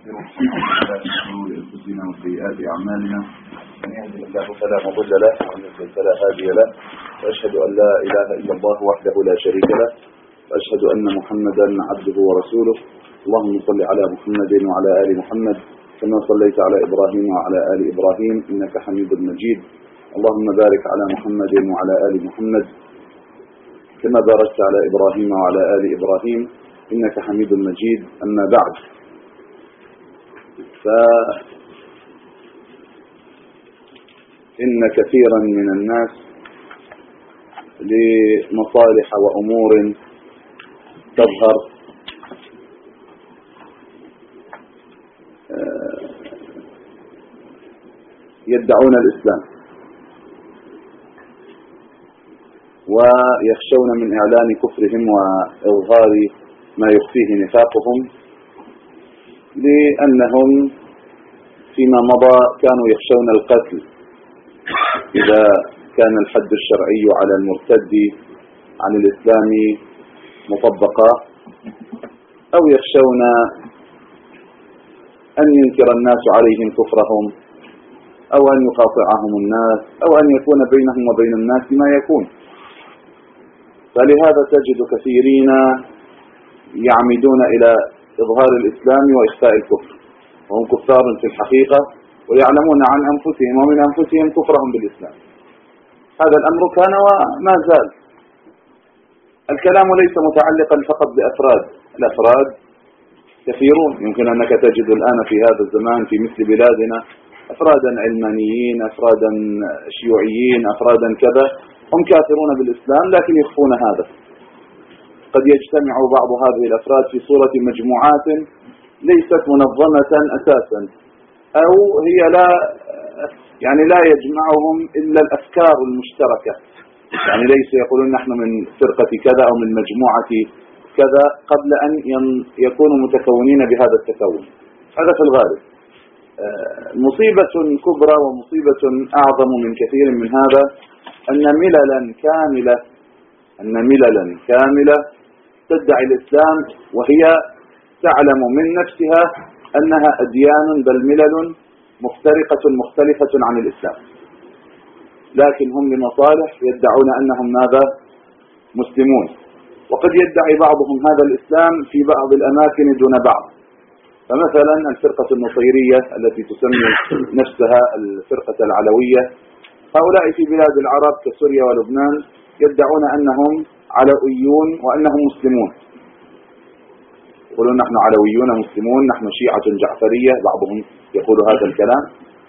ونستغفره من شرور انفسنا وسيئات اعمالنا من يهده الله فلا مضل له ومن يضلل فلا هادي له واشهد ان لا اله الا الله وحده لا شريك له واشهد ان محمدا عبده ورسوله. اللهم صل على محمد وعلى ال محمد كما صليت على ابراهيم وعلى ال ابراهيم انك حميد مجيد. اللهم بارك على محمد وعلى ال محمد كما باركت على ابراهيم وعلى ال ابراهيم انك حميد مجيد. اما بعد، فإن كثيرا من الناس لمصالح وأمور تظهر يدعون الإسلام ويخشون من إعلان كفرهم وإظهار ما يخفيه نفاقهم، لأنهم فيما مضى كانوا يخشون القتل إذا كان الحد الشرعي على المرتد عن الإسلام مطبقا، أو يخشون أن ينكر الناس عليهم كفرهم، أو أن يقاطعهم الناس، أو أن يكون بينهم وبين الناس ما يكون. فلهذا تجد كثيرين يعمدون إلى إظهار الإسلام وإخفاء الكفر، وهم كفار في الحقيقة ويعلمون عن أنفسهم ومن أنفسهم كفرهم بالإسلام. هذا الأمر كان وما زال. الكلام ليس متعلقا فقط بأفراد، الأفراد كثيرون. يمكن أنك تجد الآن في هذا الزمان في مثل بلادنا أفرادا علمانيين، أفرادا شيوعيين، أفرادا كذا، هم كافرون بالإسلام لكن يخفون هذا. قد يجتمع بعض هذه الأفراد في صورة مجموعات ليست منظمة أساسا، أو هي لا يجمعهم إلا الأفكار المشتركة، يعني ليس يقولون نحن من فرقة كذا أو من مجموعة كذا قبل أن يكونوا متكونين بهذا التكون. هذا في الغالب. مصيبة كبرى ومصيبة أعظم من كثير من هذا أن مللا كاملة تدعي الإسلام وهي تعلم من نفسها أنها أديان بل ملل مفترقة مختلفة عن الإسلام، لكن هم لمصالح يدعون أنهم ماذا؟ مسلمون. وقد يدعي بعضهم هذا الإسلام في بعض الأماكن دون بعض. فمثلا الفرقة النصيرية التي تسمي نفسها الفرقة العلوية، هؤلاء في بلاد العرب كسوريا ولبنان يدعون أنهم علويون وأنهم مسلمون، يقولون نحن علويون مسلمون، نحن شيعة جعفرية، بعضهم يقول هذا الكلام.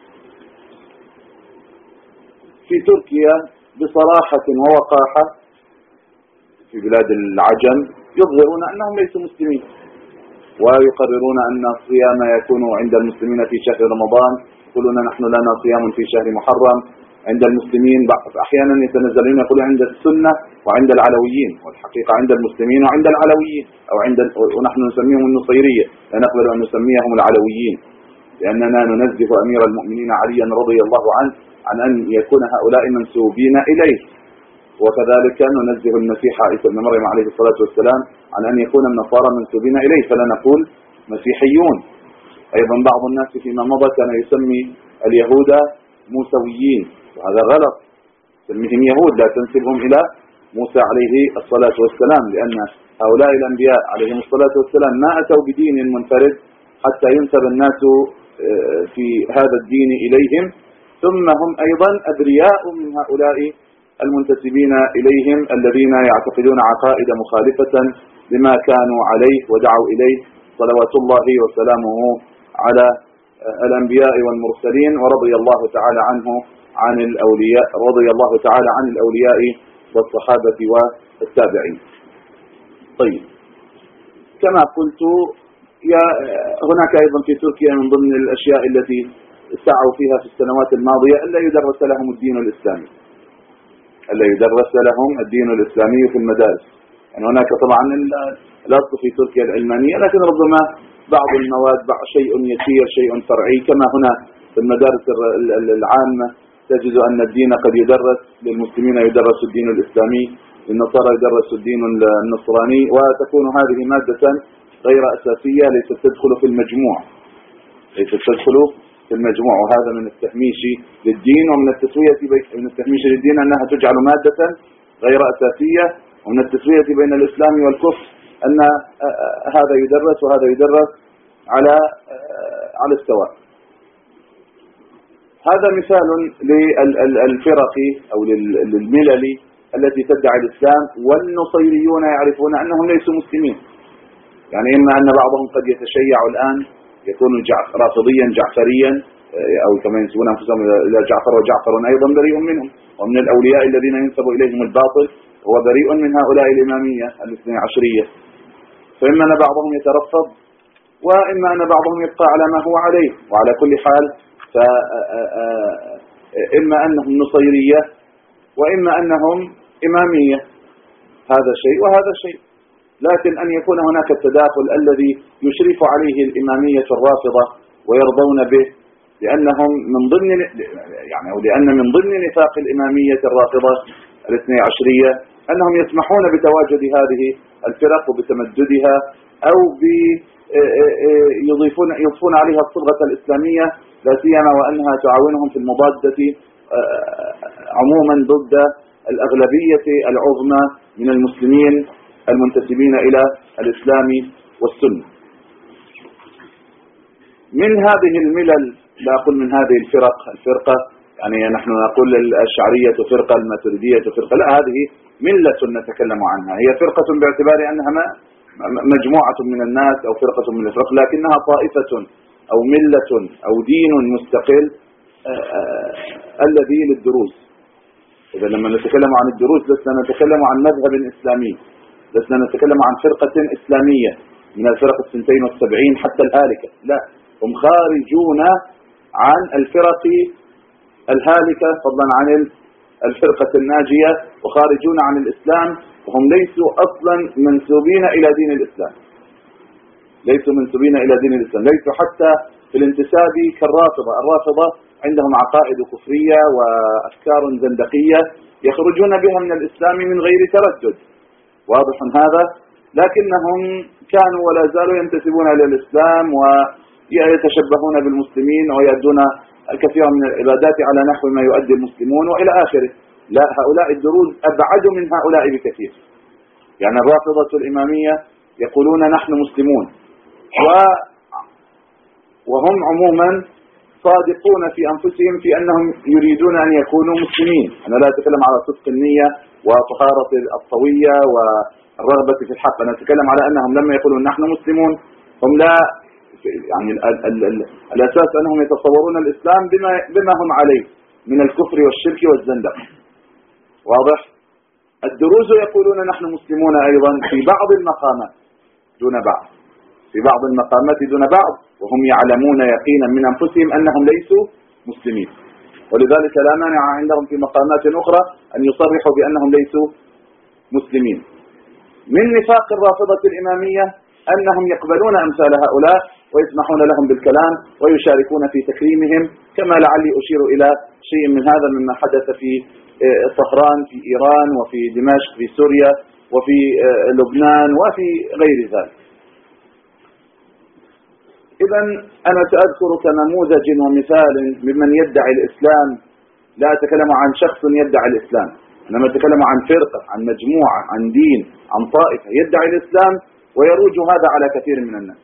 في تركيا بصراحة ووقاحة في بلاد العجم يظهرون أنهم ليسوا مسلمين، ويقررون أن الصيام يكون عند المسلمين في شهر رمضان، يقولون نحن لنا صيام في شهر محرم. عند المسلمين أحيانا يتنزلون يقولون عند السنة وعند العلويين، والحقيقة عند المسلمين وعند العلويين، ونحن نسميهم النصيرية، لا نقبل أن نسميهم العلويين، لأننا ننزه أمير المؤمنين عليا رضي الله عنه عن أن يكون هؤلاء منسوبين إليه، وكذلك ننزه المسيح عيسى بن مريم عليه الصلاة والسلام عن أن يكون النصارى منسوبين إليه، فلا نقول مسيحيون. أيضا بعض الناس فيما مضى كان يسمي اليهود موسويين، وهذا غلط. سميهم يهود، لا تنسبهم إلى موسى عليه الصلاة والسلام، لأن هؤلاء الأنبياء عليهم الصلاة والسلام ما أتوا بدين منفرد حتى ينسب الناس في هذا الدين إليهم، ثم هم أيضا أبرياء من هؤلاء المنتسبين إليهم الذين يعتقدون عقائد مخالفة لما كانوا عليه ودعوا إليه صلوات الله وسلامه على الأنبياء والمرسلين. ورضي الله تعالى عن الأولياء والصحابة والتابعين. طيب، كما قلت هناك أيضا في تركيا من ضمن الأشياء التي سعوا فيها في السنوات الماضية ألا يدرس لهم الدين الإسلامي في المدارس. يعني هناك طبعا الأصل في تركيا العلمانية، لكن ربما بعض المواد شيء يسير، شيء فرعي، كما هنا في المدارس العامة تجد أن الدين قد يدرس للمسلمين، يدرس الدين الإسلامي، للنصارى يدرس الدين النصراني، وتكون هذه مادة غير أساسية ليست تدخل في المجموع. ليست تدخل في المجموع. وهذا من التهميش للدين ومن التهميش للدين أنها تجعل مادة غير أساسية، ومن التسوية بين الإسلام والكفر أن هذا يدرس وهذا يدرس على السواء. هذا مثال للفرق أو للملل التي تدعي الإسلام، والنصيريون يعرفون أنهم ليسوا مسلمين. يعني إما أن بعضهم قد يتشيع الآن يكون رافضيا جعفريا، أو كما ينسبون أنفسهم إلى جعفر، وجعفر أيضا بريء منهم، ومن الأولياء الذين ينسب إليهم الباطل هو بريء من هؤلاء الإمامية الاثني عشرية. فإما أن بعضهم يترفض، وإما أن بعضهم يبقى على ما هو عليه. وعلى كل حال فإما أنهم نصيرية وإما أنهم إمامية، هذا شيء وهذا شيء. لكن أن يكون هناك التداخل الذي يشرف عليه الإمامية الرافضة ويرضون به، لأنهم من ضمن لأن من ضمن نفاق الإمامية الرافضة الاثني عشرية أنهم يسمحون بتواجد هذه الفرق وبتمددها، أو يضيفون عليها الصبغة الإسلامية، لا سيما وأنها تعاونهم في المضادة عموما ضد الأغلبية العظمى من المسلمين المنتسبين إلى الإسلام والسنة. من هذه الملل، لا أقول من هذه الفرقة يعني نحن نقول الأشعرية فرقة، الماتريدية فرقة، لا، هذه ملة نتكلم عنها. هي فرقة باعتبار أنها مجموعة من الناس أو فرقة من الفرق، لكنها طائفة أو ملة أو دين مستقل الذي للدروز. إذا لما نتكلم عن الدروز لسنا نتكلم عن مذهب إسلامي، لسنا نتكلم عن فرقة إسلامية من الفرق 72 حتى الهالكة، لا، هم خارجون عن الفرق الهالكة فضلا عن الفرقة الناجية، وخارجون عن الإسلام، وهم ليسوا أصلا منسوبين إلى دين الإسلام، ليسوا منسوبين إلى دين الإسلام، ليسوا حتى في الانتساب كالرافضة. الرافضة عندهم عقائد كفرية وأفكار زندقية يخرجون بها من الإسلام من غير تردد، واضح هذا، لكنهم كانوا ولا زالوا ينتسبون إلى الإسلام ويتشبهون بالمسلمين ويؤدون الكثير من العبادات على نحو ما يؤدي المسلمون وإلى آخره. لا، هؤلاء الدروز أبعد من هؤلاء بكثير. يعني الرافضة الإمامية يقولون نحن مسلمون، وهم عموما صادقون في أنفسهم في أنهم يريدون أن يكونوا مسلمين. أنا لا أتكلم على صدق النية وطهارة الطوية والرغبة في الحق، أنا أتكلم على أنهم لما يقولون نحن مسلمون هم لا يعني الأساس أنهم يتصورون الإسلام بما هم عليه من الكفر والشرك والزندق، واضح. الدروز يقولون نحن مسلمون أيضا في بعض المقامات دون بعض، في بعض المقامات دون بعض، وهم يعلمون يقينا من أنفسهم أنهم ليسوا مسلمين، ولذلك لا مانع عندهم في مقامات أخرى أن يصرحوا بأنهم ليسوا مسلمين. من نفاق الرافضة الإمامية أنهم يقبلون أمثال هؤلاء ويسمحون لهم بالكلام ويشاركون في تكريمهم، كما لعلي أشير إلى شيء من هذا مما حدث في طهران في إيران، وفي دمشق في سوريا، وفي لبنان، وفي غير ذلك. إذن أنا سأذكر كنموذج ومثال ممن يدعي الإسلام، لا أتكلم عن شخص يدعي الإسلام، إنما أتكلم عن فرقة، عن مجموعة، عن دين، عن طائفة يدعي الإسلام ويروج هذا على كثير من الناس.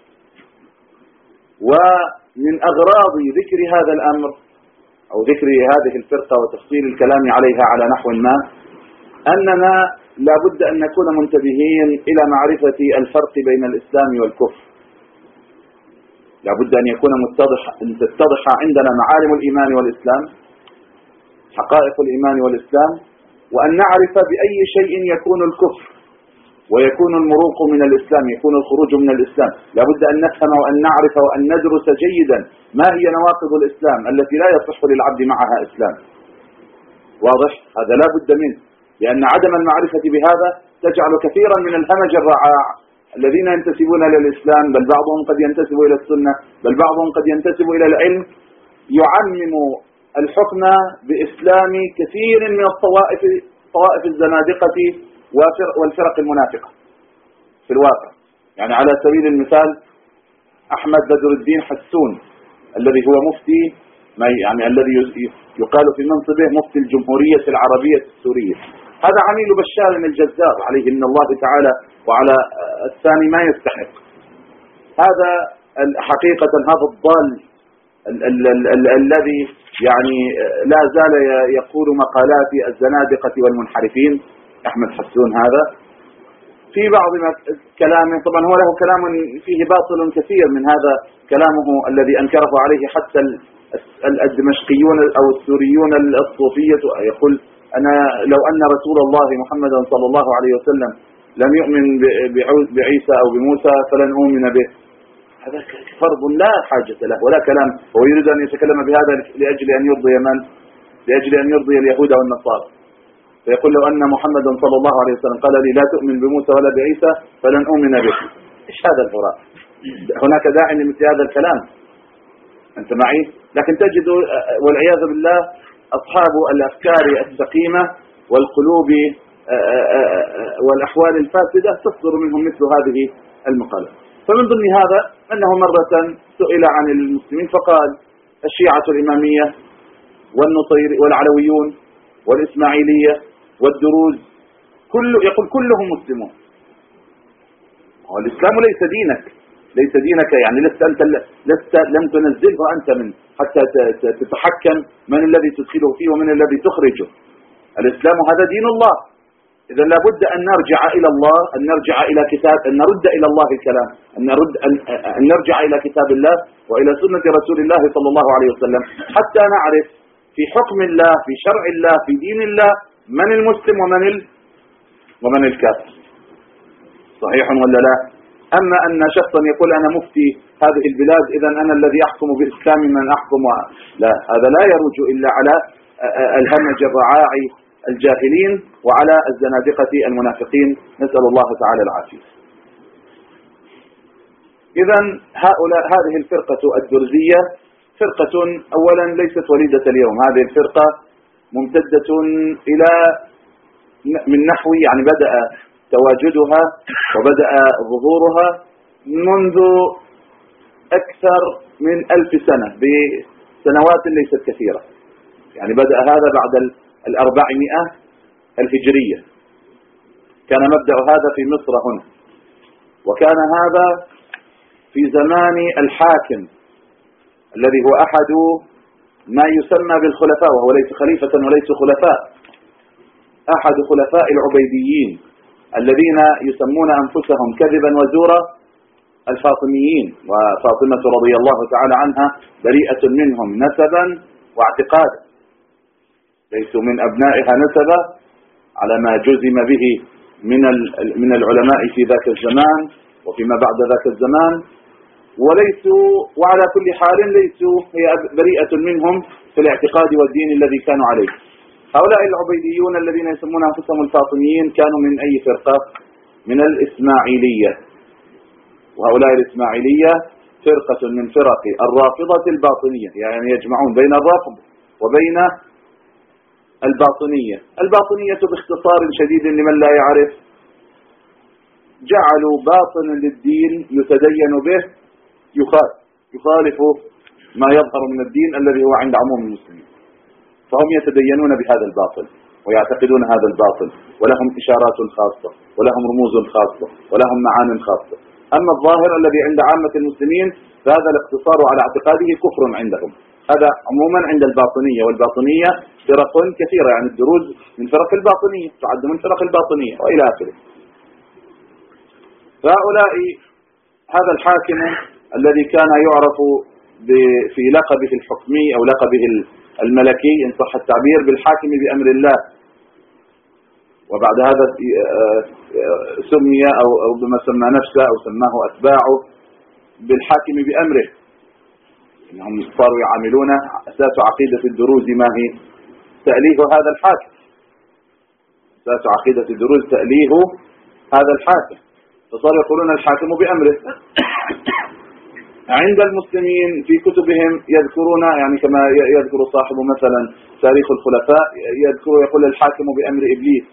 ومن أغراض ذكر هذا الأمر أو ذكر هذه الفرقة وتفصيل الكلام عليها على نحو ما، أننا لا بد أن نكون منتبهين إلى معرفة الفرق بين الإسلام والكفر. لا بد أن يكون تتضح عندنا معالم الإيمان والإسلام، حقائق الإيمان والإسلام، وأن نعرف بأي شيء يكون الكفر ويكون المروق من الإسلام، يكون الخروج من الإسلام. لا بد أن نفهم وأن نعرف وأن ندرس جيدا ما هي نواقض الإسلام التي لا يصح للعبد معها إسلام، واضح. هذا لا بد منه، لأن عدم المعرفة بهذا تجعل كثيرا من الهمج الرعاع الذين ينتسبون إلى الإسلام، بل بعضهم قد ينتسب إلى السنة، بل بعضهم قد ينتسب إلى العلم، يعمم الحكم بإسلام كثير من طوائف الزنادقة والفرق المنافقة في الواقع. يعني على سبيل المثال أحمد بدر الدين حسون الذي هو مفتي يعني الذي يقال في منصبه مفتي الجمهورية العربية السورية. هذا عميل بشار الجزار عليه من الله تعالى وعلى الثاني ما يستحق. هذا حقيقة هذا الضال الذي يعني لا زال يقول مقالات الزنادقة والمنحرفين، أحمد حسون هذا في بعض كلامه، طبعا هو له كلام فيه باطل كثير من هذا كلامه الذي أنكره عليه حتى الدمشقيون أو السوريون الصوفية. يقول أنا لو أن رسول الله محمدا صلى الله عليه وسلم لم يؤمن بعيسى أو بموسى فلن أؤمن به. هذا فرض لا حاجة له ولا كلام، هو يريد أن يتكلم بهذا لأجل أن يرضي من؟ لأجل أن يرضي اليهود والنصارى. فيقول لو أن محمدا صلى الله عليه وسلم قال لي لا تؤمن بموسى ولا بعيسى فلن أؤمن به. إيش هذا الهراء؟ هناك داعي لمثل هذا الكلام، أنت معي؟ لكن تجد والعياذ بالله أصحاب الأفكار السقيمة والقلوب والأحوال الفاسدة تصدر منهم مثل هذه المقالات. فمن ضمن هذا أنه مرة سئل عن المسلمين فقال الشيعة الإمامية والنصير والعلويون والإسماعيلية والدروز يقول كلهم مسلمون. والإسلام ليس دينك يعني لست لم تنزله أنت من حتى تتحكم من الذي تدخله فيه ومن الذي تخرجه. الإسلام هذا دين الله، إذا لابد أن نرجع إلى الله، أن نرجع إلى كتاب، أن نرد إلى الله الكلام، أن نرجع إلى كتاب الله وإلى سنة رسول الله صلى الله عليه وسلم حتى نعرف في حكم الله في شرع الله في دين الله من المسلم ومن الكافر. صحيح ولا لا؟ أما أن شخصا يقول أنا مفتي هذه البلاد إذا أنا الذي أحكم بإسلام من أحكم لا، هذا لا يروج إلا على الهمج الرعاعي الجاهلين وعلى الزنادقة المنافقين، نسأل الله تعالى العافية. إذا هذه الفرقة الدرزية فرقة أولا ليست وليدة اليوم، هذه الفرقة ممتدة إلى من نحو يعني بدأ تواجدها وبدأ ظهورها منذ أكثر من 1000 سنة بسنوات ليست كثيرة. يعني بدأ هذا بعد 400 الهجرية، كان مبدأ هذا في مصر هنا، وكان هذا في زمان الحاكم الذي هو أحد ما يسمى بالخلفاء، وهو ليس خليفة وليس خلفاء، أحد خلفاء العبيديين الذين يسمون أنفسهم كذبا وزورا الفاطميين، وفاطمة رضي الله تعالى عنها بريئة منهم نسبا واعتقادا، ليسوا من أبنائها نسبا على ما جزم به من العلماء في ذاك الزمان وفيما بعد ذاك الزمان، وليسوا وعلى كل حال ليسوا هي بريئة منهم في الاعتقاد والدين الذي كانوا عليه. هؤلاء العبيديون الذين يسمون أنفسهم الفاطميين كانوا من أي فرقة؟ من الإسماعيلية. وهؤلاء الإسماعيلية فرقة من فرق الرافضة الباطنية، يعني يجمعون بين الرافض وبين الباطنية. الباطنية باختصار شديد لمن لا يعرف جعلوا باطن للدين يتدين به يخالف ما يظهر من الدين الذي هو عند عموم المسلمين، فهم يتدينون بهذا الباطل ويعتقدون هذا الباطل، ولهم إشارات خاصة ولهم رموز خاصة ولهم معان خاصة. أما الظاهر الذي عند عامة المسلمين فهذا الاقتصار على اعتقاده كفر عندهم. هذا عموما عند الباطنية، والباطنية فرق كثيرة، يعني الدروز من فرق الباطنية، تعد من فرق الباطنية وإلى آخره. فهؤلاء هذا الحاكم الذي كان يعرف في لقبه الحكمي أو لقبه الملكي إن صح التعبير بالحاكم بأمر الله، وبعد هذا سمي أو بما سمى نفسه أو سماه أتباعه بالحاكم بأمره، إنهم صاروا يعاملون أساس عقيدة الدروز ما هي؟ تأليه هذا الحاكم. أساس عقيدة الدروز تأليه هذا الحاكم، فصاروا يقولون الحاكم بأمره. عند المسلمين في كتبهم يذكرون، يعني كما يذكر صاحب مثلا تاريخ الخلفاء، يقول الحاكم بأمر إبليس،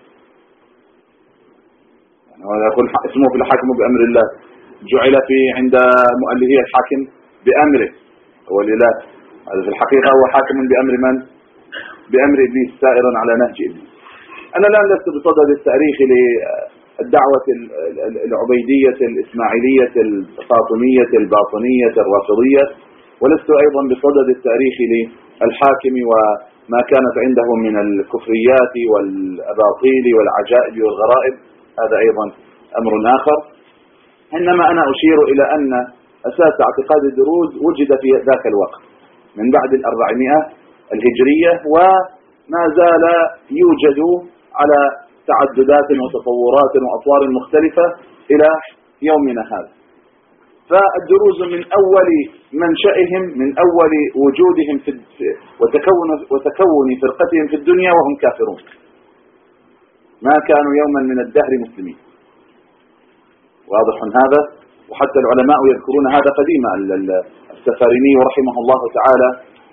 يعني يقول اسمه في الحاكم بأمر الله، جعل في عند مؤلفيه الحاكم بأمره. هو الإله. هذا في الحقيقة هو حاكم بأمر من؟ بأمر إبليس، سائر على نهج إبليس. أنا الآن لست بصدد التاريخ للدعوة العبيدية الإسماعيلية الفاطمية الباطنية الرافضية، ولست أيضا بصدد التاريخ للحاكم وما كانت عنده من الكفريات والأباطيل والعجائب والغرائب، هذا أيضا أمر آخر. إنما أنا أشير إلى أن أساس اعتقاد الدروز وجد في ذاك الوقت من بعد 400 الهجرية، وما زال يوجد على تعددات وتطورات وأطوار مختلفة إلى يومنا هذا. فالدروز من أول منشأهم، من أول وجودهم وتكون فرقتهم في الدنيا وهم كافرون، ما كانوا يوما من الدهر مسلمين. واضح هذا؟ وحتى العلماء يذكرون هذا قديما. السفاريني رحمه الله تعالى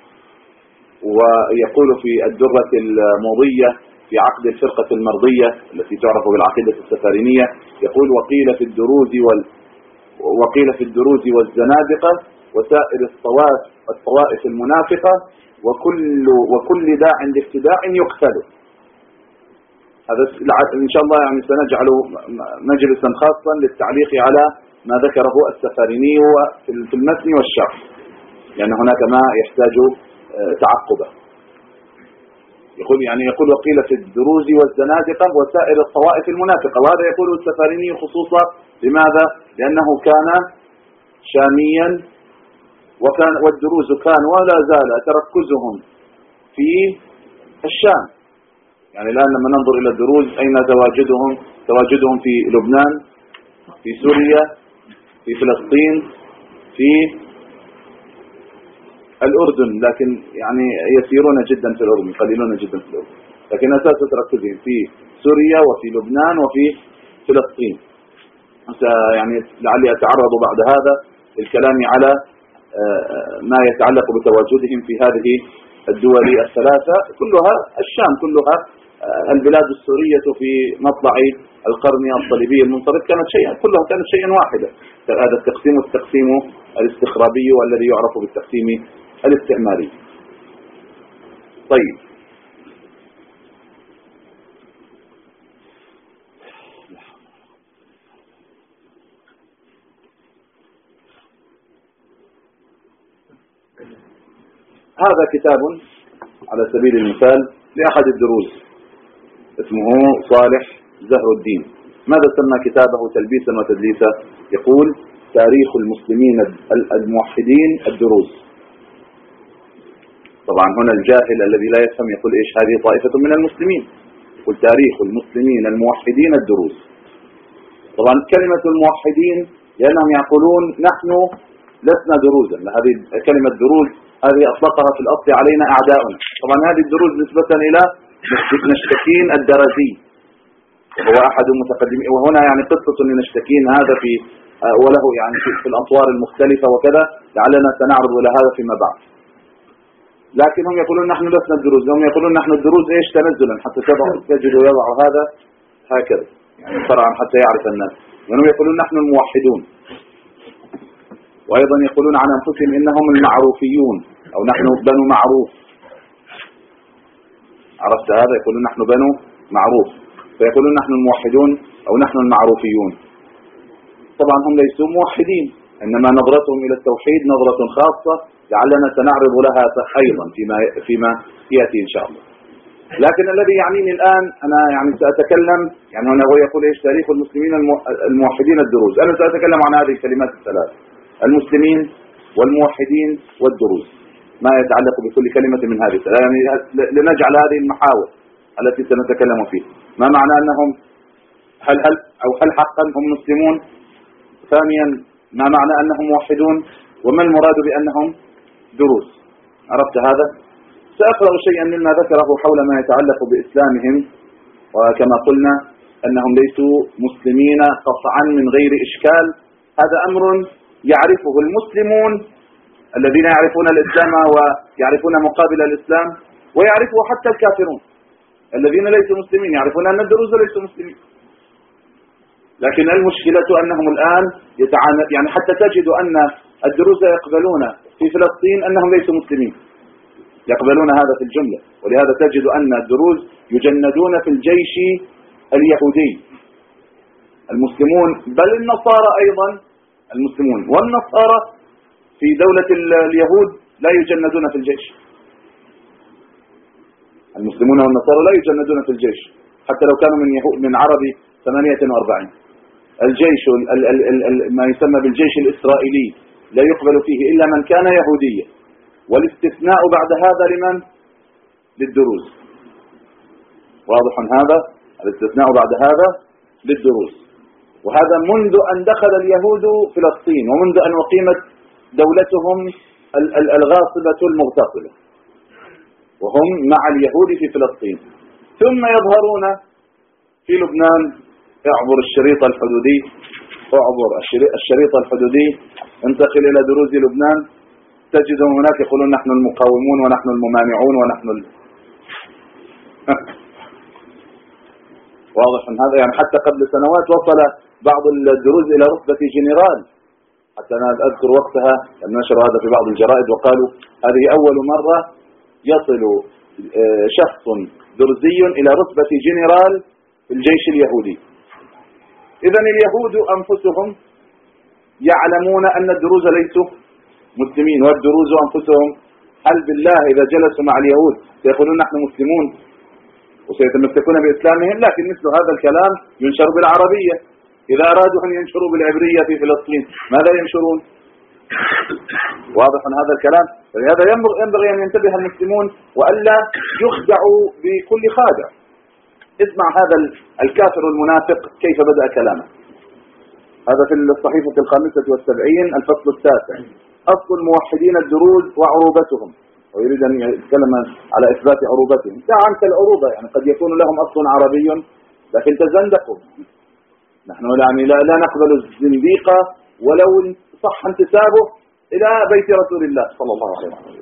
ويقول في الدرة الموضية في عقد الفرقة المرضية التي تعرف بالعقيدة السفارينية، يقول: وقيل في الدروز والزنادقة وسائر الطوائف المنافقة وكل داع لافتداع يقتل. هذا إن شاء الله يعني سنجعل مجلسا خاصا للتعليق على ما ذكره السفاريني في المتن والشرح، لأن هناك ما يحتاج تعقبه. يقول وقيل في الدروز والزنادقة وسائر الطوائف المنافقة، وهذا يقول السفاريني خصوصا. لماذا؟ لأنه كان شاميا، والدروز كان ولا زال تركزهم في الشام. يعني الآن لما ننظر إلى الدروز أين تواجدهم في لبنان، في سوريا، في فلسطين، في الأردن، لكن يعني يسيرون جدا في الأردن، قليلون جدا في الأردن، لكن أساس تركزهم في سوريا وفي لبنان وفي فلسطين. يعني لعلي أتعرض بعد هذا للكلام على ما يتعلق بتواجدهم في هذه الدول الثلاثة، كلها الشام، كلها البلاد السورية في مطلع القرن الصليبي المنصرف كلها كانت شيئا واحدا. هذا التقسيم الاستخرابي والذي يعرف بالتقسيم الاستعماري. طيب، هذا كتاب على سبيل المثال لأحد الدروز اسمه صالح زهر الدين. ماذا سمى كتابه تلبيسا وتدليسا؟ يقول: تاريخ المسلمين الموحدين الدروز. طبعا هنا الجاهل الذي لا يفهم يقول: إيش هذه طائفة من المسلمين؟ يقول: تاريخ المسلمين الموحدين الدروز. طبعا كلمة الموحدين لأنهم يقولون نحن لسنا دروزا، هذه كلمة دروز هذه أطلقها في الأصل علينا أعداؤنا. طبعا هذه الدروز نسبة إلى نشتكين الدرزي، وهو أحد المتقدمين. وهنا يعني قصة لنشتكين هذا في وله يعني في الأطوار المختلفة وكذا، لعلنا سنعرض إلى هذا فيما بعد. لكن هم يقولون نحن لسنا الدروز، هم يقولون نحن الدروز إيش تنزلا، حتى تجد يضع هذا هكذا يعني فرعا حتى يعرف الناس. وهم يقولون نحن الموحدون، وأيضا يقولون عن أنفسهم إنهم المعروفيون أو نحن بنو معروف. عرفت هذا؟ يقولون نحن بنو معروف، فيقولون نحن الموحدون أو نحن المعروفيون. طبعا هم ليسوا موحدين، إنما نظرتهم إلى التوحيد نظرة خاصة، لعلنا سنعرض لها أيضا فيما يأتي إن شاء الله. لكن الذي يعنيني الآن أنا يعني سأتكلم، يعني هنا هو يقول إيش تاريخ المسلمين الموحدين الدروز. أنا سأتكلم عن هذه الكلمات الثلاث: المسلمين والموحدين والدروز، ما يتعلق بكل كلمة من هذه الثلاث. يعني لنجعل هذه المحاور التي سنتكلم فيها. ما معنى أنهم هل حقا هم مسلمون؟ ثانيا، ما معنى أنهم موحدون؟ وما المراد بأنهم دروز؟ عرفت هذا؟ سأقرأ شيئا مما ذكره حول ما يتعلق بإسلامهم، وكما قلنا أنهم ليسوا مسلمين قطعا من غير إشكال. هذا أمر يعرفه المسلمون الذين يعرفون الإسلام ويعرفون مقابل الإسلام، ويعرفه حتى الكافرون الذين ليسوا مسلمين، يعرفون أن الدروز ليسوا مسلمين. لكن المشكلة أنهم الآن يعني حتى تجد أن الدروز يقبلون في فلسطين أنهم ليسوا مسلمين، يقبلون هذا في الجملة. ولهذا تجد أن الدروز يجندون في الجيش اليهودي، المسلمون بل النصارى أيضا، المسلمون والنصارى في دولة اليهود لا يجندون في الجيش، المسلمون والنصارى لا يجندون في الجيش حتى لو كانوا من عرب 48. الجيش ما يسمى بالجيش الإسرائيلي لا يقبل فيه إلا من كان يهوديا، والاستثناء بعد هذا لمن؟ للدروز. واضح هذا؟ الاستثناء بعد هذا للدروز، وهذا منذ أن دخل اليهود فلسطين ومنذ أن أقيمت دولتهم الغاصبة المغتصبة، وهم مع اليهود في فلسطين. ثم يظهرون في لبنان، اعبر الشريط الحدودي، اعبر الشريط الحدودي، انتقل إلى دروز لبنان، تجدهم هناك يقولون نحن المقاومون ونحن الممانعون ونحن واضح هذا. يعني حتى قبل سنوات وصل بعض الدروز إلى رتبة جنرال، حتى أنا أذكر وقتها نشروا هذا في بعض الجرائد وقالوا هذه أول مرة يصل شخص درزي إلى رتبة جنرال في الجيش اليهودي. إذن اليهود أنفسهم يعلمون أن الدروز ليسوا مسلمين، والدروز أنفسهم هل بالله إذا جلسوا مع اليهود سيقولون نحن مسلمون وسيتمسكون بإسلامهم؟ لكن مثل هذا الكلام ينشر بالعربية. إذا أرادوا أن ينشروا بالعبرية في فلسطين ماذا ينشرون؟ واضح هذا الكلام. فلهذا ينبغي أن ينتبه المسلمون وألا يخدعوا بكل خادع. اسمع هذا الكافر المنافق كيف بدأ كلامه. هذا في الصحيفة 75 الفصل 9، أصل الموحدين الدروز وعروبتهم، ويريد أن يتكلم على إثبات عروبتهم. أنت العروبة يعني قد يكون لهم أصل عربي لكن تزندقوا. نحن يعني لا نقبل الزنديق ولو صح انتسابه إلى بيت رسول الله صلى الله عليه وسلم،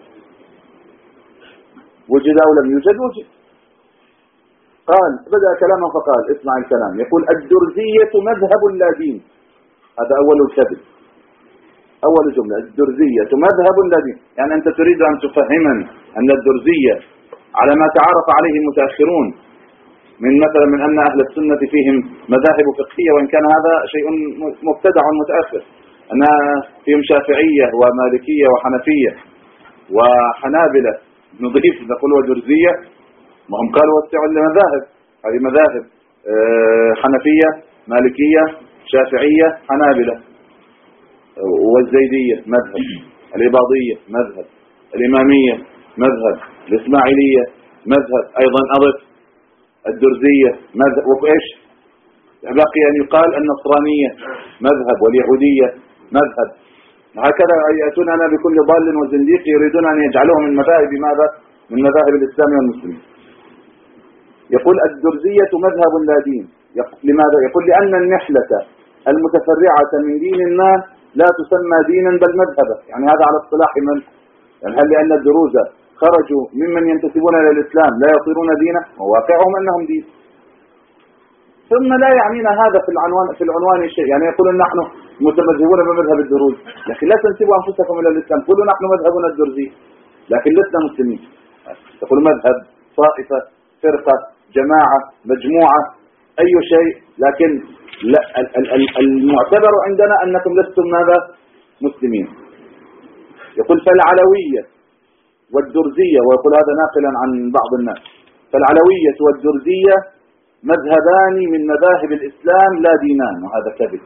وجد أو لم يوجد وجد. قال بدأ كلامه فقال اسمع الكلام، يقول الدرزية مذهب لا دين. هذا أول الكذب، أول جملة، الدرزية مذهب لا دين. يعني أنت تريد أن تفهمن أن الدرزية على ما تعرف عليه المتأخرون من مثلا من أن أهل السنة فيهم مذاهب فقهية، وإن كان هذا شيء مبتدع متأخر، أن فيهم شافعية ومالكية وحنفية وحنابلة، نضيف نقول ودرزية، ما هم قالوا وسعوا المذاهب، هذه مذاهب حنفية مالكية شافعية حنابلة، والزيدية مذهب، الإباضية مذهب، الإمامية مذهب، الإسماعيلية مذهب، أيضا أضف الدرزية مذهب، وإيش بقي أن يقال النصرانية مذهب، واليهودية مذهب. هكذا يأتوننا بكل ضال وزنديق يريدون أن يجعلوه من مذاهب ماذا؟ من مذاهب الإسلام والمسلمين. يقول الدرزية مذهب لا دين. لماذا؟ يقول لأن النحلة المتفرعة من دين ما لا تسمى دينا بل مذهبا. يعني هذا على اصطلاح من؟ يعني هل لأن الدروز خرجوا ممن ينتسبون إلى الإسلام لا يصيرون دينا؟ وواقعهم أنهم دين. ثم لا يعنينا هذا في العنوان شيء، يعني يقولون نحن متمذهبون بمذهب الدروز، لكن لا تنسبوا أنفسكم إلى الإسلام، قولوا نحن مذهبنا الدرزي، لكن لسنا مسلمين. تقول مذهب، طائفة، فرقة، جماعة، مجموعة، أي شيء، لكن لا، المعتبر عندنا أنكم لستم ماذا؟ مسلمين. يقول فالعلوية والدرزية، ويقول هذا ناقلا عن بعض الناس، فالعلوية والدرزية مذهبان من مذاهب الإسلام لا دينان، وهذا كذب.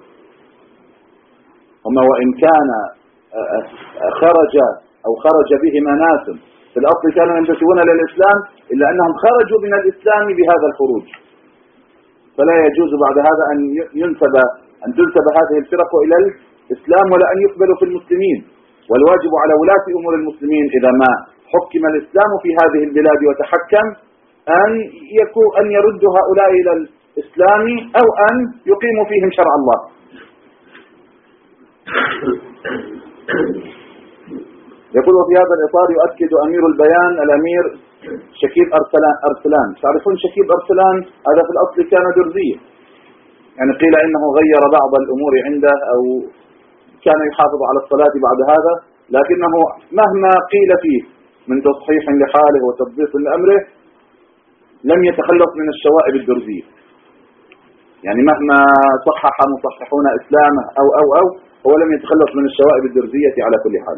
هما وإن كان خرج بهما ناس في الأصل كانوا ينتسبون للإسلام، إلا أنهم خرجوا من الإسلام بهذا الخروج، فلا يجوز بعد هذا أن تنسب هذه الفرق إلى الإسلام ولا أن يقبلوا في المسلمين. والواجب على ولاة أمور المسلمين إذا ما حكم الإسلام في هذه البلاد وتحكم أن يردوا هؤلاء إلى الإسلام أو أن يقيموا فيهم شرع الله. يقول وفي هذا الإطار يؤكد أمير البيان الأمير شكيب أرسلان. تعرفون شكيب أرسلان؟ هذا في الأصل كان درزيا، يعني قيل إنه غير بعض الأمور عنده أو كان يحافظ على الصلاة بعد هذا، لكنه مهما قيل فيه من تصحيح لحاله وتضبيط لأمره لم يتخلص من الشوائب الدرزية. يعني مهما صحح مصححون إسلامه أو هو لم يتخلص من الشوائب الدرزية على كل حال.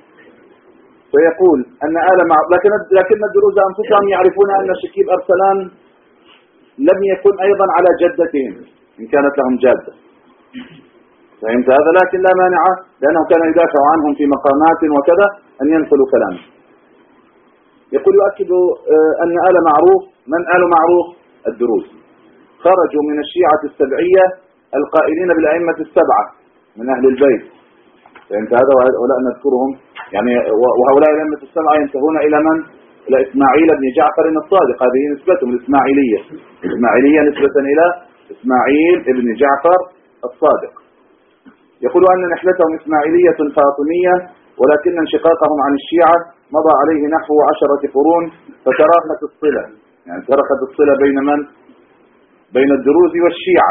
فيقول أن لكن الدروز أنفسهم يعرفون أن شكيب أرسلان لم يكن أيضا على جدتهم إن كانت لهم جادة. فهمت هذا؟ لكن لا مانع لأنه كان يدافع عنهم في مقامات وكذا أن ينقلوا كلامه. يقول يؤكد أن آل معروف، من آل معروف؟ الدروز خرجوا من الشيعة السبعية القائلين بالأئمة السبعة من أهل البيت. فهمت هذا؟ وهؤلاء نذكرهم يعني، وهؤلاء الأئمة السبعة ينتهون إلى من؟ إلى إسماعيل بن جعفر الصادق. هذه نسبتهم الإسماعيلية. الإسماعيلية نسبة إلى إسماعيل بن جعفر الصادق. يقول أن نحلتهم إسماعيلية فاطمية، ولكن انشقاقهم عن الشيعة مضى عليه نحو 10 قرون، فتراخت الصلة. يعني ترخت الصلة بين من؟ بين الدروز والشيعة.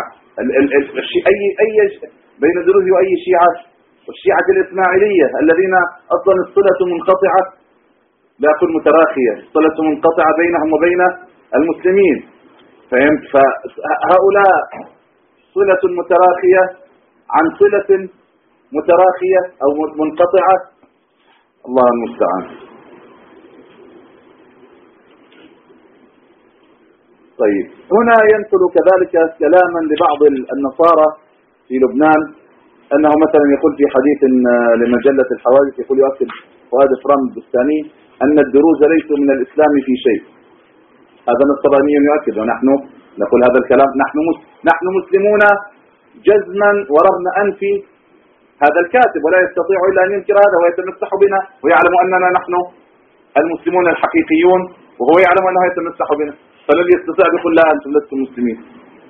بين الدروز وأي شيعة؟ والشيعة الإسماعيلية الذين أصلا الصلة منقطعة، لا أقول متراخية، الصلة منقطعة بينهم وبين المسلمين. فهمت؟ فهؤلاء صلة متراخية عن صلة متراخية أو منقطعة، الله المستعان. طيب، هنا ينقل كذلك كلاما لبعض النصارى في لبنان، أنه مثلا يقول في حديث لمجلة الحوادث، يقول يؤكد فؤاد فرام البستاني أن الدروز ليسوا من الإسلام في شيء. هذا نصراني يؤكد، ونحن نقول هذا الكلام. نحن مسلمون جزما ورغم أنف هذا الكاتب، ولا يستطيع إلا أن ينكر هذا ويتمسح بنا، ويعلم أننا نحن المسلمون الحقيقيون، وهو يعلم أنه يتمسح بنا، فالذي يستطيع يقول لا أنتم لستم مسلمين.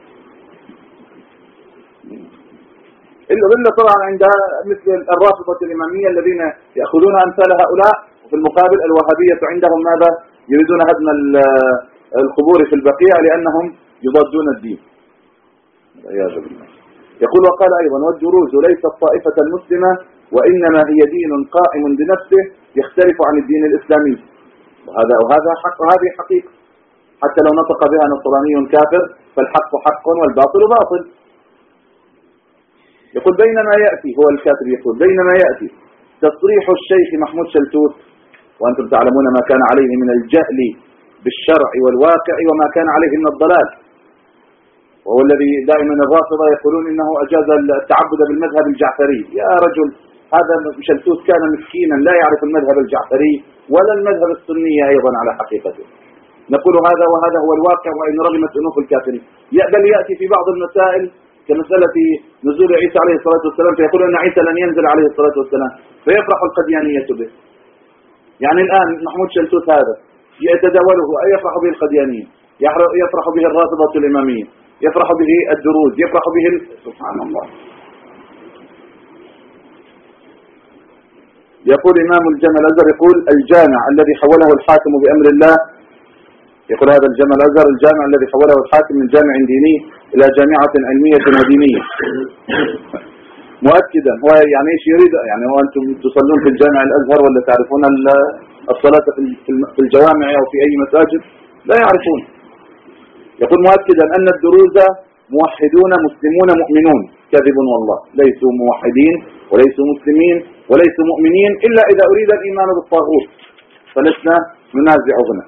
إلا طبعا عند مثل الرافضة الإمامية الذين يأخذون أمثال هؤلاء، وفي المقابل الوهابية عندهم ماذا؟ يريدون هدم القبور في البقيع لأنهم يضادون الدين. والعياذ بالله. يقول وقال أيضا والدروز ليست طائفة المسلمة، وإنما هي دين قائم بنفسه يختلف عن الدين الإسلامي، وهذا حق، وهذه حقيقة. حتى لو نطق بها نصراني كافر فالحق حق والباطل باطل. يقول بينما يأتي، هو الكاتب يقول بينما يأتي تصريح الشيخ محمود شلتوت، وأنتم تعلمون ما كان عليه من الجهل بالشرع والواقع وما كان عليه من الضلال، وهو الذي دائما الرافضة يقولون إنه أجاز التعبد بالمذهب الجعفري. يا رجل، هذا شلتوت كان مسكينا لا يعرف المذهب الجعفري ولا المذهب السني أيضا على حقيقته. نقول هذا، وهذا هو الواقع، وإن رغمت أنوف الكافرين. بل يأتي في بعض المسائل كمسألة نزول عيسى عليه الصلاة والسلام، فيقول أن عيسى لن ينزل عليه الصلاة والسلام، فيفرح القديانية به. يعني الآن محمود شلتوت هذا يتداوله، أي يفرح به القديانية، يفرح به الرافضة الإمامية، يفرح به الدروز، يفرح به سبحان الله. يقول إمام الجامع الأزهر، يقول الجامع الذي حوله الحاكم بأمر الله، يقول هذا الجامع الأزهر الجامع الذي حوله الحاكم من جامع ديني إلى جامعة علمية ودينية. مؤكدا هو يعني ايش يريد؟ يعني هو أنتم تصلون في الجامع الأزهر ولا تعرفون الصلاة في الجوامع أو في أي مساجد؟ لا يعرفون. يقول مؤكدا أن الدروز موحدون مسلمون مؤمنون، كذب والله، ليسوا موحدين وليسوا مسلمين وليسوا مؤمنين إلا إذا أريد الإيمان بالطاغوت، فلسنا ننازع هنا.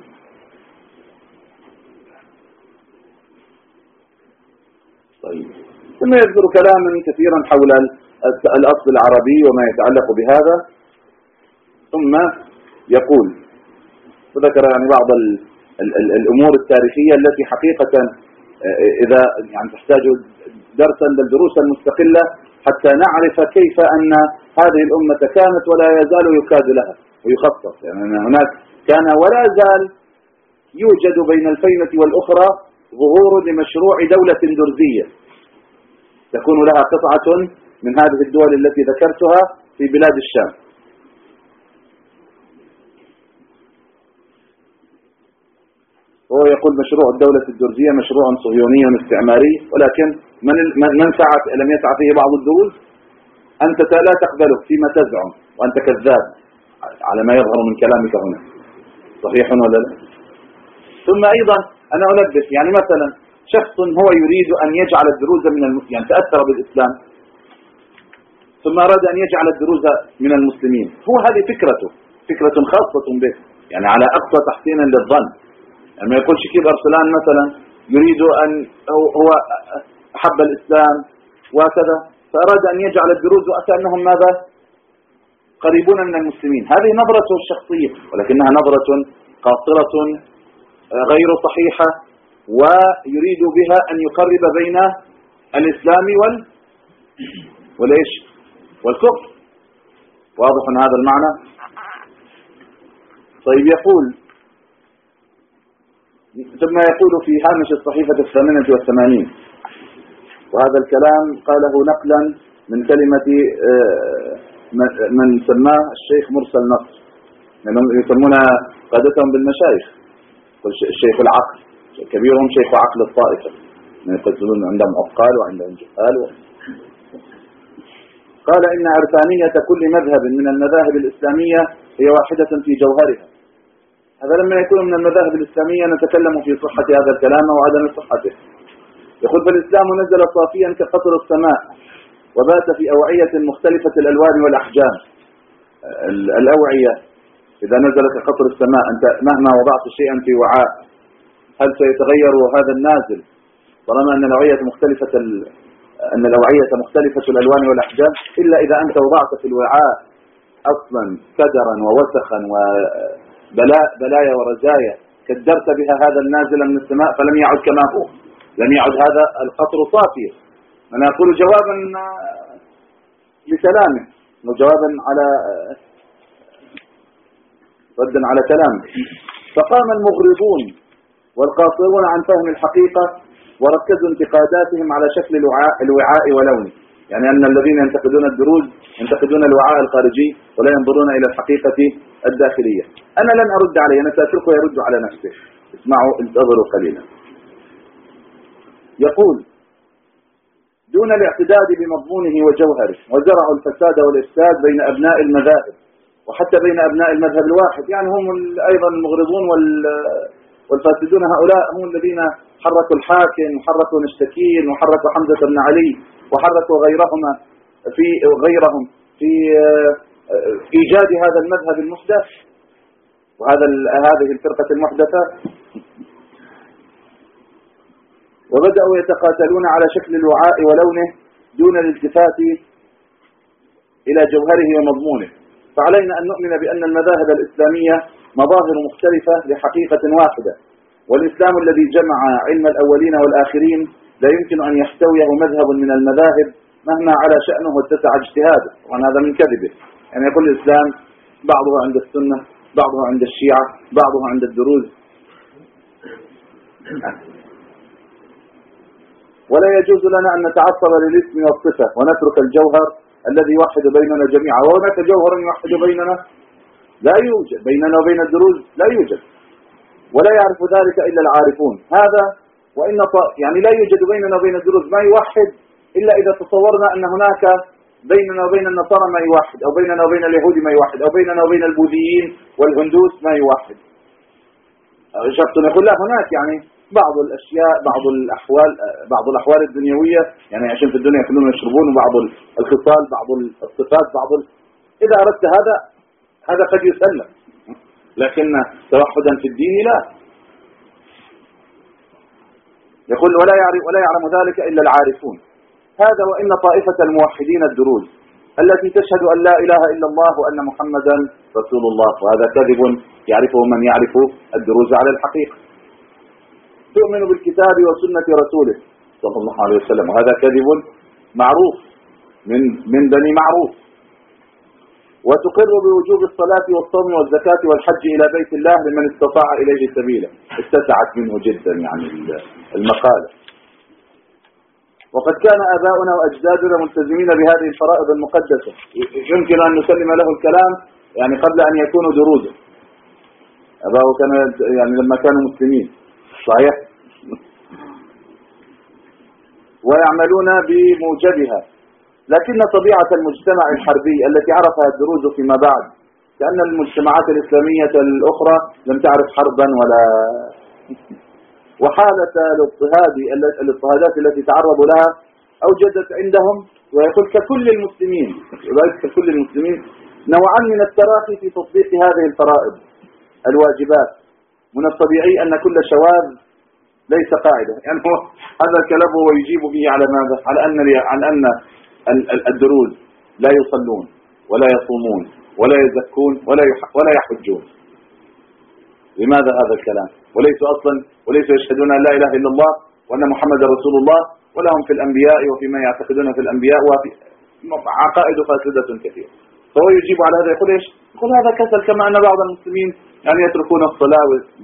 طيب، ثم يذكر كلاما كثيرا حول الأصل العربي وما يتعلق بهذا، ثم يقول وذكر يعني بعض الأمور التاريخية التي حقيقة إذا يعني تحتاج درسا للدروس المستقلة حتى نعرف كيف أن هذه الأمة كانت ولا يزال يكاد لها ويخصص. يعني هناك كان ولا زال يوجد بين الفينة والأخرى ظهور لمشروع دولة درزية تكون لها قطعة من هذه الدول التي ذكرتها في بلاد الشام. هو يقول مشروع الدولة الدرزية مشروع صهيوني استعماري، ولكن من لم يسعى فيه بعض الدروز أنت لا تقبله فيما تزعم، وأنت كذاب على ما يظهر من كلامك هنا. صحيح ولا لا؟ ثم أيضا أنا أنبه، يعني مثلا شخص هو يريد أن يجعل الدروز من المسلمين، يعني تأثر بالإسلام ثم أراد أن يجعل الدروز من المسلمين، هو هذه فكرة خاصة به، يعني على أقصى تحسين للظن. يعني ما يقول شكيب أرسلان مثلا يريد أن هو أحب الإسلام وكذا، فأراد أن يجعل الدروز وكأنهم ماذا؟ قريبون من المسلمين. هذه نظرته الشخصية، ولكنها نظرة قاصرة غير صحيحة، ويريد بها أن يقرب بين الإسلام والإيش؟ والكفر. واضح هذا المعنى؟ طيب، يقول ثم يقول في هامش الصحيفة 88، وهذا الكلام قاله نقلا من كلمة من سماه الشيخ مرسل نصر، لأنهم يسمون قادتهم بالمشايخ، الشيخ العقل، كبيرهم شيخ عقل الطائفة، يقولون عندهم عقال وعندهم جهال. قال إن عرفانية كل مذهب من المذاهب الإسلامية هي واحدة في جوهرها. هذا لما يكون من المذاهب الإسلامية نتكلم في صحة هذا الكلام وعدم صحته. يقول فالإسلام نزل صافيا كقطر السماء، وبات في أوعية مختلفة الألوان والأحجام. الأوعية إذا نزل كقطر السماء، أنت مهما وضعت شيئا في وعاء هل سيتغير هذا النازل طالما أن الأوعية مختلفة الألوان والأحجام؟ إلا إذا أنت وضعت في الوعاء أصلا كدرا ووسخا وبلايا ورزايا كدرت بها هذا النازل من السماء فلم يعد كما هو، لم يعد هذا القطر صافيا. أنا أقول جوابا لكلامه وجوابا على ردا على كلامه. فقام المغرضون والقاصرون عن فهم الحقيقة وركزوا انتقاداتهم على شكل الوعاء ولونه، يعني أن الذين ينتقدون الدروز ينتقدون الوعاء الخارجي ولا ينظرون إلى الحقيقة الداخلية. أنا لن أرد عليه، أنا سأتركه يرد على نفسه. اسمعوا، انتظروا قليلا. يقول دون الاعتداد بمضمونه وجوهره، وزرعوا الفساد والإفساد بين أبناء المذاهب وحتى بين أبناء المذهب الواحد، يعني هم أيضا المغرضون والفاسدون، هؤلاء هم الذين حركوا الحاكم وحركوا نشتكين وحركوا حمزة بن علي وحركوا غيرهم في إيجاد هذا المذهب المحدث هذه الفرقة المحدثة، وبدأوا يتقاتلون على شكل الوعاء ولونه دون الالتفات إلى جوهره ومضمونه. فعلينا أن نؤمن بأن المذاهب الإسلامية مظاهر مختلفة لحقيقة واحدة، والإسلام الذي جمع علم الأولين والآخرين لا يمكن أن يحتويه مذهب من المذاهب مهما على شأنه واتسع اجتهاده. وعن هذا من كذبه، يعني يقول الإسلام بعضه عند السنة، بعضه عند الشيعة، بعضه عند الدروز. ولا يجوز لنا أن نتعصب للاسم والصفة ونترك الجوهر الذي يوحد بيننا جميعا. وهناك جوهر يوحد بيننا لا يوجد، بيننا وبين الدروز لا يوجد، ولا يعرف ذلك إلا العارفون. هذا يعني لا يوجد بيننا وبين الدروز ما يوحد إلا إذا تصورنا أن هناك بيننا وبين النصارى ما يوحد، أو بيننا وبين اليهود ما يوحد، أو بيننا وبين البوذيين والهندوس ما يوحد. شخص يقول لا، هناك يعني بعض الأشياء، بعض الأحوال الدنيوية، يعني عشان في الدنيا يأكلون ويشربون، وبعض الخصال، بعض الصفات، إذا أردت هذا قد يسلم، لكن توحدا في الدين لا. يقول ولا يعلم ذلك إلا العارفون. هذا وإن طائفة الموحدين الدروز التي تشهد أن لا إله إلا الله وأن محمدا رسول الله، وهذا كذب يعرفه من يعرف الدروز على الحقيقة. تؤمن بالكتاب وسنة رسوله صلى الله عليه وسلم، وهذا كذب معروف من بني معروف. وتقر بوجوب الصلاة والصوم والزكاة والحج إلى بيت الله لمن استطاع إليه سبيلا. اتسعت منه جدا يعني المقالة. وقد كان آباؤنا وأجدادنا ملتزمين بهذه الفرائض المقدسة، يمكن أن نسلم له الكلام يعني قبل أن يكونوا دروزا. آباؤه كانوا يعني لما كانوا مسلمين، صحيح. ويعملون بموجبها. لكن طبيعة المجتمع الحربي التي عرفها الدروز فيما بعد، كأن المجتمعات الإسلامية الأخرى لم تعرف حربا ولا وحالة الاضطهادات التي تعرضوا لها أوجدت عندهم، ويقول ككل المسلمين، ككل المسلمين نوعا من التراخي في تطبيق هذه الفرائض الواجبات. من الطبيعي أن كل شواذ ليس قاعدة. يعني هذا الكلام هو يجيب به على ماذا؟ على أن الدروز لا يصلون ولا يصومون ولا يزكون ولا يحجون. لماذا هذا الكلام؟ وليسوا يشهدون أن لا إله إلا الله وأن محمد رسول الله، ولهم في الأنبياء وفيما يعتقدون في الأنبياء وفي عقائد فاسدة كثيرة. فهو يجيب على هذا، يقول إيش؟ يقول هذا كسل، كما أن بعض المسلمين يعني يتركون الصلاة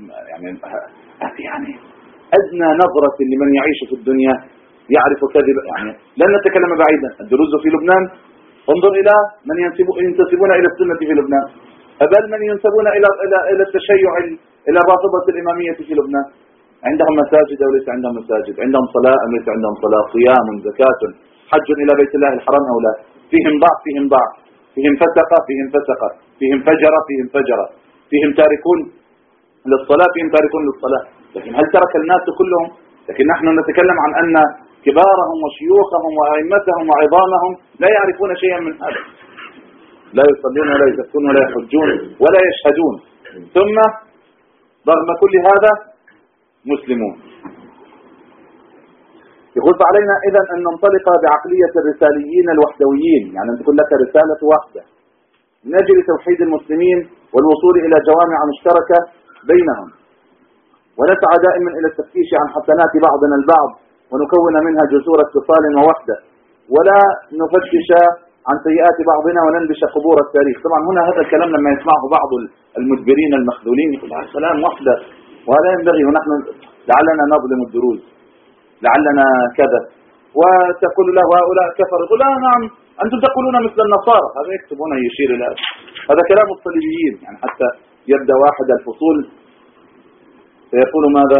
يعني أدنى نظرة لمن يعيش في الدنيا يعرف كذب. يعني لن نتكلم بعيدا، الدروز في لبنان انظر إلى من ينتسبون إلى السنة في لبنان، بل من ينتسبون إلى التشيع، إلى الرافضة الإمامية في لبنان. عندهم مساجد أو ليس عندهم مساجد، عندهم صلاة أو ليس عندهم صلاة، صيام، زكاة، حج إلى بيت الله الحرام أو لا، فيهم ضعف فيهم ضعف، فيهم فسقة فيهم فسقة، فيهم فجرة فيهم فجرة، فيهم تاركون للصلاة فيهم تاركون للصلاة. لكن هل ترك الناس كلهم؟ لكن نحن نتكلم عن أن كبارهم وشيوخهم وأئمتهم وعظامهم لا يعرفون شيئا من هذا، لا يصلون ولا يزكون ولا يحجون ولا يشهدون، ثم رغم كل هذا مسلمون. يقول فعلينا إذن أن ننطلق بعقلية الرساليين الوحدويين، يعني أن تكون لك رسالة واحدة من أجل توحيد المسلمين والوصول إلى جوامع مشتركة بينهم، ونسعى دائما إلى التفتيش عن حسنات بعضنا البعض ونكون منها جسور اتصال ووحدة، ولا نفتش عن سيئات بعضنا وننبش قبور التاريخ. طبعا هنا هذا الكلام لما يسمعه بعض المدبرين المخذولين يقول السلام وحدة، وهذا ينبغي، ونحن لعلنا نظلم الدروز، لعلنا كذا، وتقول له هؤلاء كفر، يقول لا نعم أنتم تقولون مثل النصارى. هذا يكتب هنا يشير إلى هذا كلام الصليبيين. يعني حتى يبدأ واحد الفصول فيقول ماذا؟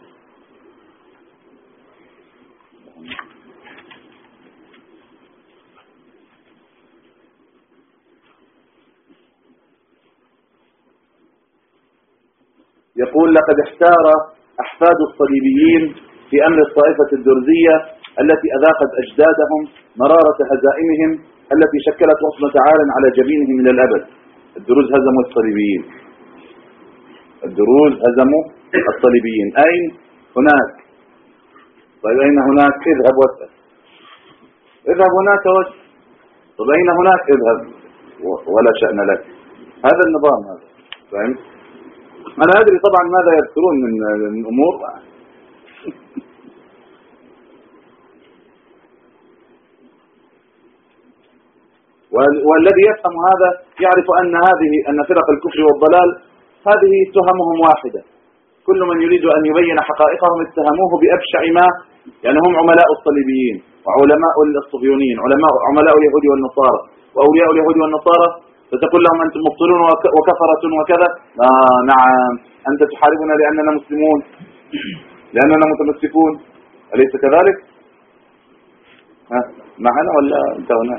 يقول لقد احتار أحفاد الصليبيين في أمر الطائفة الدرزية التي أذاقت أجدادهم مرارة هزائمهم التي شكلت وصمة عار على جبينهم إلى الأبد. الدروز هزموا الصليبيين، الدروز هزموا الصليبيين. أين؟ هناك. طيب أين هناك؟ اذهب واسأل. اذهب هناك واسأل. طيب أين هناك؟ اذهب ولا شأن لك. هذا النظام هذا، فهمت؟ أنا أدري طبعا ماذا يذكرون من الأمور. والذي يفهم هذا يعرف أن فرق الكفر والضلال هذه تهمهم واحدة. كل من يريد أن يبين حقائقهم اتهموه بأبشع ما، يعني هم عملاء الصليبيين وعلماء الصهيونيين، عملاء اليهود والنصارى وأولياء اليهود والنصارى. فتقول لهم أنتم مبطلون وكفرة وكذا. نعم، أنت تحاربنا لأننا مسلمون، لأننا متمسكون، أليس كذلك؟ معنا ولا أنت هناك؟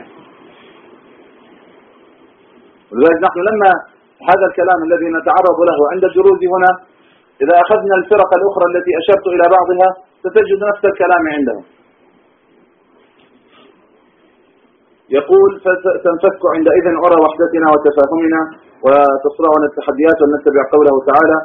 ولذلك نحن لما هذا الكلام الذي نتعرض له عند الدروز هنا، إذا أخذنا الفرق الأخرى التي أشرت إلى بعضها ستجد نفس الكلام عندهم. يقول فتنفك عندئذ عرى وحدتنا وتفاهمنا وتصرعنا التحديات ونتبع قوله تعالى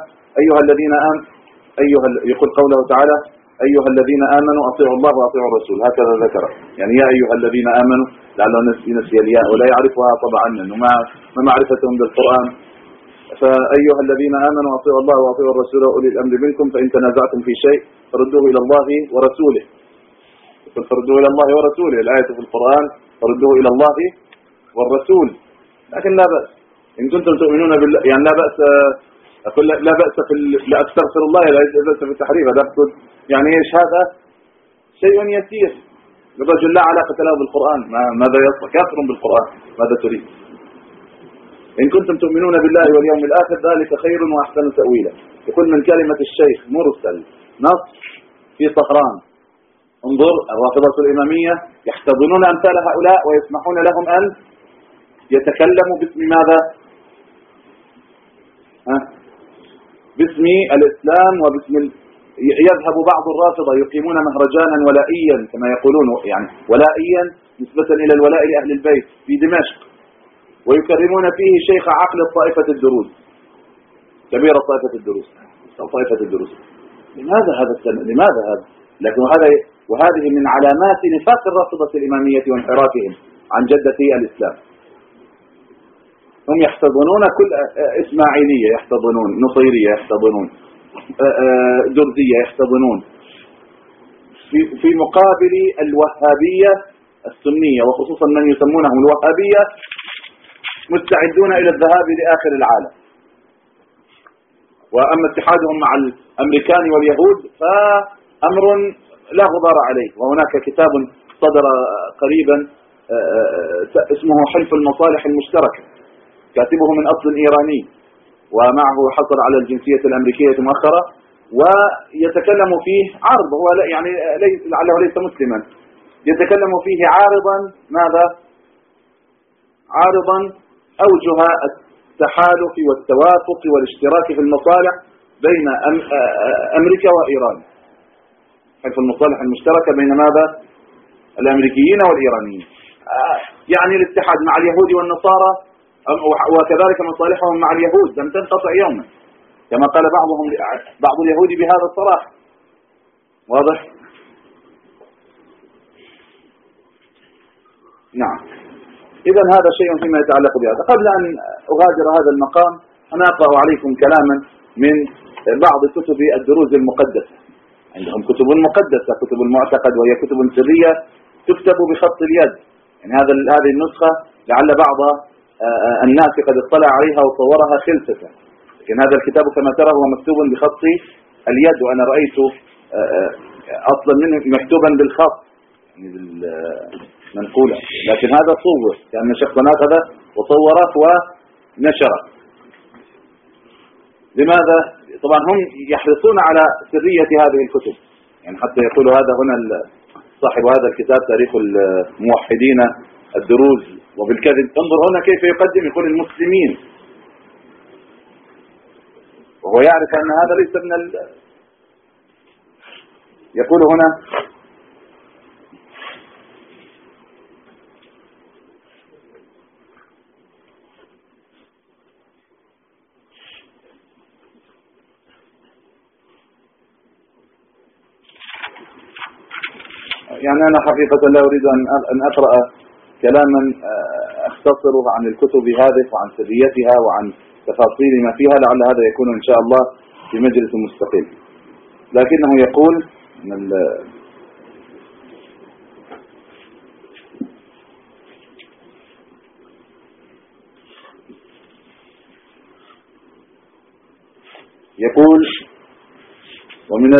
يقول قوله تعالى أيها الذين آمنوا أطيعوا الله وأطيعوا الرسول، هكذا ذكر. يعني يا أيها الذين آمنوا، لعله نسي الياء ولا يعرفها طبعا لأنه ما معرفتهم بالقرآن. فأيها الذين آمنوا أطيعوا الله وأطيعوا الرسول وأولي الأمر منكم فإن تنازعتم في شيء فردوه إلى الله ورسوله. فردوه إلى الله ورسوله، الآية في القرآن فردوه إلى الله والرسول. لكن لا بأس إن كنتم تؤمنون بالله، يعني لا بأس، أقول لا بأس لا أستغفر الله، لا بأس في التحريف. هذا يعني إيش؟ هذا شيء يسير. الرجل لا علاقة له بالقرآن، ماذا يصنع؟ كافر بالقرآن، ماذا تريد؟ إن كنتم تؤمنون بالله واليوم الآخر ذلك خير وأحسن تأويلا. يقول من كلمة الشيخ مرسل نص في طهران. انظر الرافضة الإمامية يحتضنون أمثال هؤلاء ويسمحون لهم أن يتكلموا باسم ماذا؟ باسم الإسلام وباسم يذهب بعض الرافضة يقيمون مهرجانا ولائيا كما يقولون، يعني ولائيا نسبة إلى الولاء لأهل البيت في دمشق، ويكرمون فيه شيخ عقل طائفة الدروز، كبير طائفة الدروز أو طائفة الدروز. لماذا هذا لماذا هذا؟ لكن وهذه من علامات نفاق الرافضة الإمامية وانحرافهم عن جدة الإسلام. هم يحتضنون كل إسماعيلية، يحتضنون نصيرية، يحتضنون درزية، يحتضنون في مقابل الوهابية السنية، وخصوصا من يسمونهم الوهابية مستعدون إلى الذهاب لآخر العالم. وأما اتحادهم مع الأمريكان واليهود فأمر لا غبار عليه. وهناك كتاب صدر قريبا اسمه حلف المصالح المشتركة، كاتبه من أصل إيراني ومعه حصل على الجنسية الأمريكية مؤخرة، ويتكلم فيه عرض، هو يعني لعله ليس مسلما، يتكلم فيه عارضا ماذا؟ عارضا أوجه التحالف والتوافق والاشتراك في المصالح بين أمريكا وإيران. حلف المصالح المشتركة بين ماذا؟ الأمريكيين والإيرانيين، يعني الاتحاد مع اليهود والنصارى، وكذلك مصالحهم مع اليهود لم تنقطع يوما، كما قال بعض اليهود بهذا الصراحة. واضح؟ نعم. إذا هذا شيء فيما يتعلق بهذا. قبل أن أغادر هذا المقام أنا أقرأ عليكم كلاما من بعض كتب الدروز المقدسة. عندهم كتب مقدسة، كتب المعتقد، وهي كتب سرية تكتب بخط اليد. يعني هذه النسخة لعل بعض الناس قد اطلع عليها وصورها خلفة، لكن هذا الكتاب كما ترى هو مكتوب بخط اليد، وأنا رأيت أصلا منه مكتوبا بالخط يعني بالمنقولة، لكن هذا صور كأن شخصا أخذ وصوره ونشره. لماذا؟ طبعا هم يحرصون على سرية هذه الكتب، يعني حتى يقول هذا هنا صاحب هذا الكتاب تاريخ الموحدين الدروز، وبالكذب انظر هنا كيف يقدم، يقول المسلمين، وهو يعرف أن هذا ليس من يقول هنا يعني أنا حقيقة لا أريد أن أقرأ كلاما أختصره عن الكتب هذه وعن سريتها وعن تفاصيل ما فيها، لعل هذا يكون إن شاء الله في مجلس مستقل. لكنه يقول ومن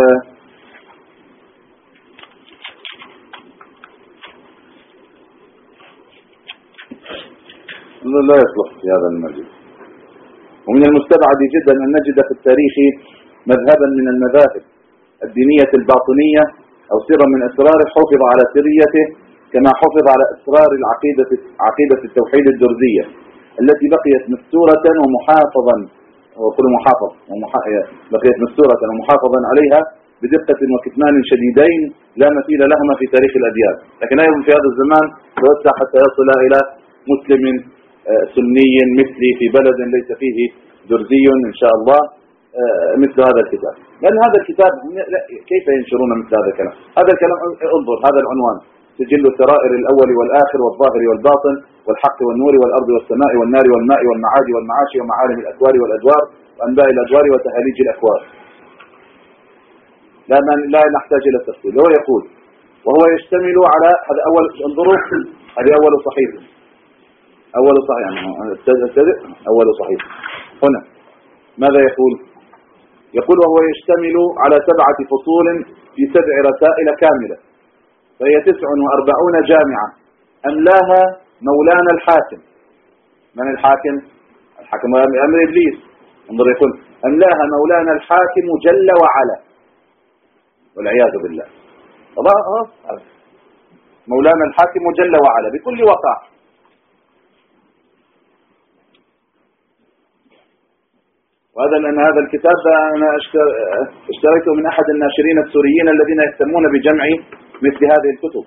لا يصلح في هذا المجلس. ومن المستبعد جدا أن نجد في التاريخ مذهبا من المذاهب الدينية الباطنية أو سرا من أسراره حفظ على سريته كما حفظ على أسرار عقيدة التوحيد الدرزية التي بقيت مستورة ومحافظا، بقيت مستورة ومحافظا عليها بدقة وكتمان شديدين لا مثيل لهما في تاريخ الأديان. لكن أيضا في هذا الزمان توسع حتى يصل إلى مسلم سني مثلي في بلد ليس فيه درزي إن شاء الله مثل هذا الكتاب. لأن هذا الكتاب كيف ينشرون مثل هذا الكلام؟ هذا الكلام انظر هذا العنوان: سجل السرائر الأول والآخر والظاهر والباطن والحق والنور والأرض والسماء والنار والماء والمعاد والمعاش ومعالم الأكوار والأدوار وأنباء الأدوار وتهاليج الأكوار. لا نحتاج إلى التفصيل. هو يقول وهو يشتمل على هذا أول، انظروا هذه أول صحيفة، أول صحيح أول صحيح. هنا ماذا يقول؟ يقول وهو يشتمل على 7 فصول في 7 رسائل كاملة، فهي 49 جامعة أملاها مولانا الحاكم. من الحاكم؟ الحاكم أمر إبليس. انظر يقول أملاها مولانا الحاكم جل وعلا والعياذ بالله. خلاص مولانا الحاكم جل وعلا بكل وقاح. وهذا لأن هذا الكتاب أنا اشتريته من أحد الناشرين السوريين الذين يهتمون بجمع مثل هذه الكتب.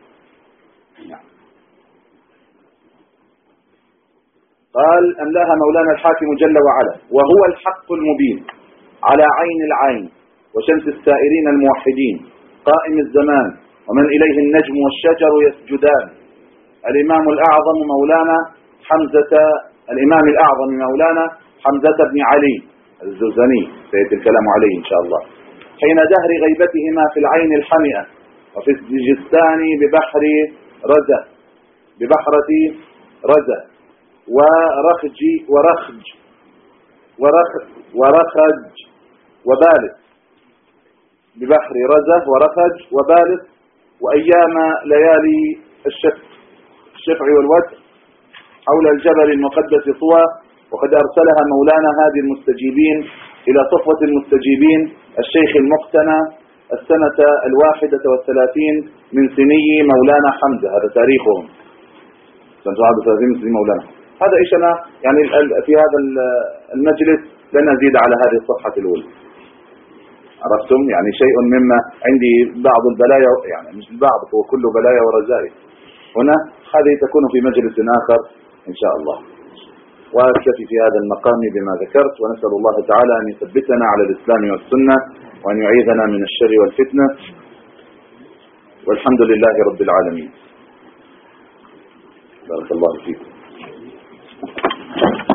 قال أملاها مولانا الحاكم جل وعلا: وهو الحق المبين على عين العين وشمس السائرين الموحدين قائم الزمان ومن إليه النجم والشجر يسجدان. الإمام الأعظم مولانا حمزة بن علي الزوزني سيأتي الكلام عليه إن شاء الله. حين دهر غيبتهما في العين الحمئة وفي السجستان ببحرة رزة ورخج وبالغ ببحر رزة ورخج وبالغ وأيام ليالي الشفع والوتر حول الجبل المقدس طوى. وقد أرسلها مولانا هادي المستجيبين إلى صفوة المستجيبين الشيخ المقتنى السنة 31 من سني مولانا حمزة. هذا تاريخهم سنة 31 من سني مولانا. هذا إيش أنا يعني في هذا المجلس لن أزيد على هذه الصفحة الأولى. عرفتم يعني شيء مما عندي بعض البلايا، يعني مش البعض، هو كل بلايا ورزائل هنا. هذه تكون في مجلس آخر إن شاء الله. وأكتفي في هذا المقام بما ذكرت، ونسأل الله تعالى أن يثبتنا على الإسلام والسنة وأن يعيذنا من الشر والفتنة، والحمد لله رب العالمين. بارك الله فيكم.